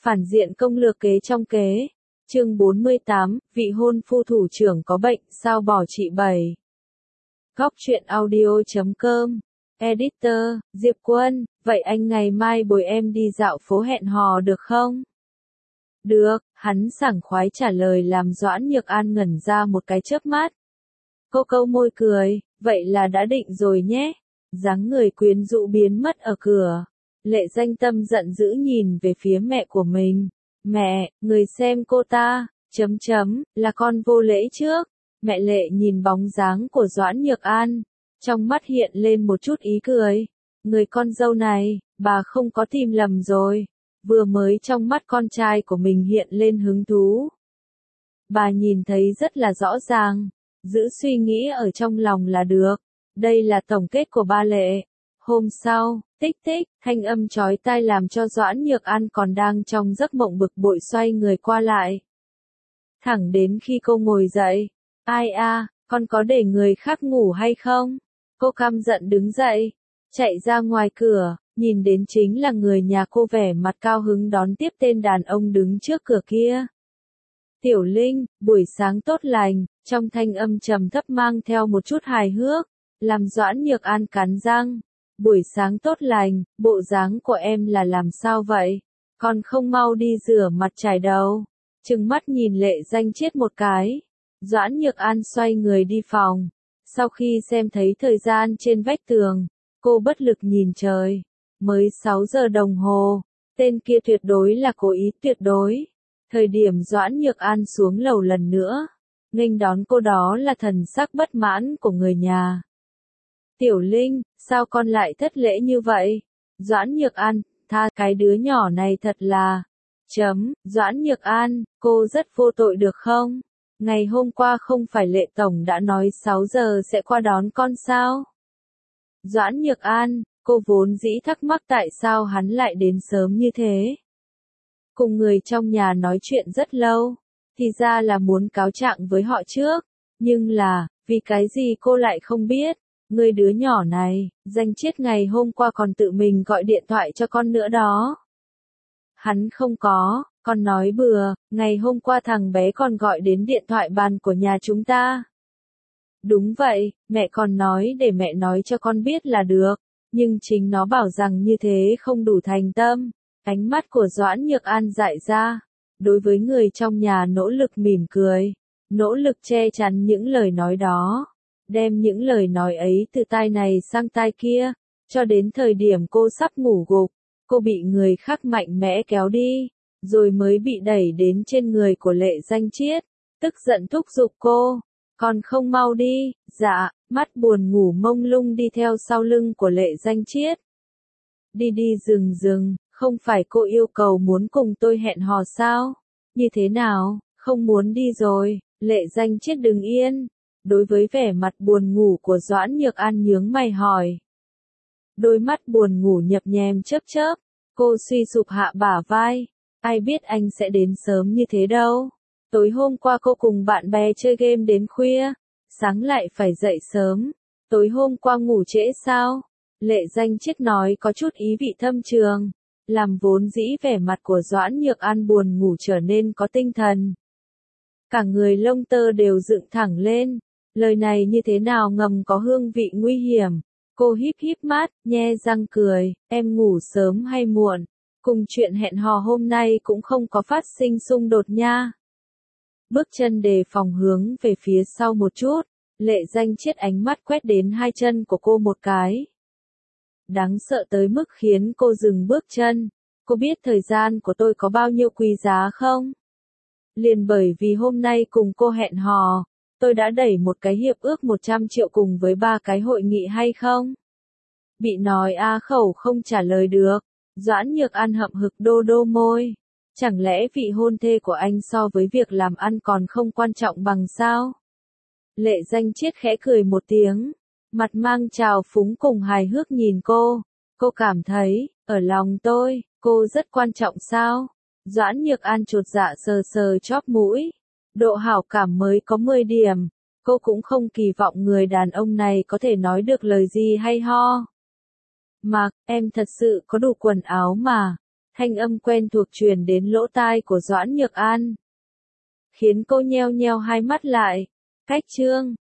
Phản diện công lược kế trong kế. Chương 48, vị hôn phu thủ trưởng có bệnh, sao bỏ chị 7. Góc truyện audio.com. Editor, Diệp Quân, vậy anh ngày mai bồi em đi dạo phố hẹn hò được không? Được, hắn sảng khoái trả lời làm Doãn Nhược An ngẩn ra một cái chớp mắt. Cô câu môi cười, vậy là đã định rồi nhé. Dáng người quyến rũ biến mất ở cửa. Lệ Danh Tâm giận dữ nhìn về phía mẹ của mình. Mẹ, người xem cô ta, là con vô lễ trước. Mẹ Lệ nhìn bóng dáng của Doãn Nhược An. Trong mắt hiện lên một chút ý cười. Người con dâu này, bà không có tìm lầm rồi. Vừa mới trong mắt con trai của mình hiện lên hứng thú. Bà nhìn thấy rất là rõ ràng. Giữ suy nghĩ ở trong lòng là được. Đây là tổng kết của ba Lệ. Hôm sau, tích tích, thanh âm chói tai làm cho Doãn Nhược An còn đang trong giấc mộng bực bội xoay người qua lại. Thẳng đến khi cô ngồi dậy. Ai a, con có để người khác ngủ hay không? Cô căm giận đứng dậy, chạy ra ngoài cửa, nhìn đến chính là người nhà cô vẻ mặt cao hứng đón tiếp tên đàn ông đứng trước cửa kia. Tiểu Linh, buổi sáng tốt lành, trong thanh âm trầm thấp mang theo một chút hài hước, làm Doãn Nhược An cắn răng. Buổi sáng tốt lành, bộ dáng của em là làm sao vậy? Còn không mau đi rửa mặt chải đầu. Trừng mắt nhìn Lệ Danh Chiết một cái. Doãn Nhược An xoay người đi phòng. Sau khi xem thấy thời gian trên vách tường, cô bất lực nhìn trời. Mới 6 giờ đồng hồ, tên kia tuyệt đối là cố ý tuyệt đối. Thời điểm Doãn Nhược An xuống lầu lần nữa, nghênh đón cô đó là thần sắc bất mãn của người nhà. Tiểu Linh, sao con lại thất lễ như vậy? Doãn Nhược An, tha cái đứa nhỏ này thật là... Doãn Nhược An, cô rất vô tội được không? Ngày hôm qua không phải Lệ Tổng đã nói 6 giờ sẽ qua đón con sao? Doãn Nhược An, cô vốn dĩ thắc mắc tại sao hắn lại đến sớm như thế. Cùng người trong nhà nói chuyện rất lâu, thì ra là muốn cáo trạng với họ trước, nhưng là, vì cái gì cô lại không biết. Người đứa nhỏ này, Danh Chiết ngày hôm qua còn tự mình gọi điện thoại cho con nữa đó. Hắn không có, con nói bừa, ngày hôm qua thằng bé còn gọi đến điện thoại bàn của nhà chúng ta. Đúng vậy, mẹ còn nói để mẹ nói cho con biết là được, nhưng chính nó bảo rằng như thế không đủ thành tâm. Ánh mắt của Doãn Nhược An dại ra, đối với người trong nhà nỗ lực mỉm cười, nỗ lực che chắn những lời nói đó. Đem những lời nói ấy từ tai này sang tai kia, cho đến thời điểm cô sắp ngủ gục, cô bị người khác mạnh mẽ kéo đi, rồi mới bị đẩy đến trên người của Lệ Danh Chiết, tức giận thúc giục cô, còn không mau đi, dạ, mắt buồn ngủ mông lung đi theo sau lưng của Lệ Danh Chiết. Đi đi dừng, không phải cô yêu cầu muốn cùng tôi hẹn hò sao? Như thế nào, không muốn đi rồi, Lệ Danh Chiết đứng yên. Đối với vẻ mặt buồn ngủ của Doãn Nhược An nhướng mày hỏi. Đôi mắt buồn ngủ nhập nhèm chớp, cô suy sụp hạ bả vai. Ai biết anh sẽ đến sớm như thế đâu. Tối hôm qua cô cùng bạn bè chơi game đến khuya, sáng lại phải dậy sớm. Tối hôm qua ngủ trễ sao? Lệ Danh Chiết nói có chút ý vị thâm trường, làm vốn dĩ vẻ mặt của Doãn Nhược An buồn ngủ trở nên có tinh thần. Cả người lông tơ đều dựng thẳng lên. Lời này như thế nào ngầm có hương vị nguy hiểm. Cô híp híp mắt, nhe răng cười, em ngủ sớm hay muộn, cùng chuyện hẹn hò hôm nay cũng không có phát sinh xung đột nha. Bước chân đề phòng hướng về phía sau một chút, Lệ Danh Chiết ánh mắt quét đến hai chân của cô một cái. Đáng sợ tới mức khiến cô dừng bước chân. Cô biết thời gian của tôi có bao nhiêu quý giá không? Liền bởi vì hôm nay cùng cô hẹn hò, tôi đã đẩy một cái hiệp ước 100 triệu cùng với 3 cái hội nghị hay không? Bị nói á khẩu không trả lời được, Doãn Nhược An hậm hực đô môi. Chẳng lẽ vị hôn thê của anh so với việc làm ăn còn không quan trọng bằng sao? Lệ Danh Chiết khẽ cười một tiếng, mặt mang trào phúng cùng hài hước nhìn cô. Cô cảm thấy, ở lòng tôi, cô rất quan trọng sao? Doãn Nhược An chột dạ sờ chóp mũi. Độ hảo cảm mới có 10 điểm, cô cũng không kỳ vọng người đàn ông này có thể nói được lời gì hay ho. Mặc, em thật sự có đủ quần áo mà. Thanh âm quen thuộc truyền đến lỗ tai của Doãn Nhược An, khiến cô nheo nheo hai mắt lại. Cách Trương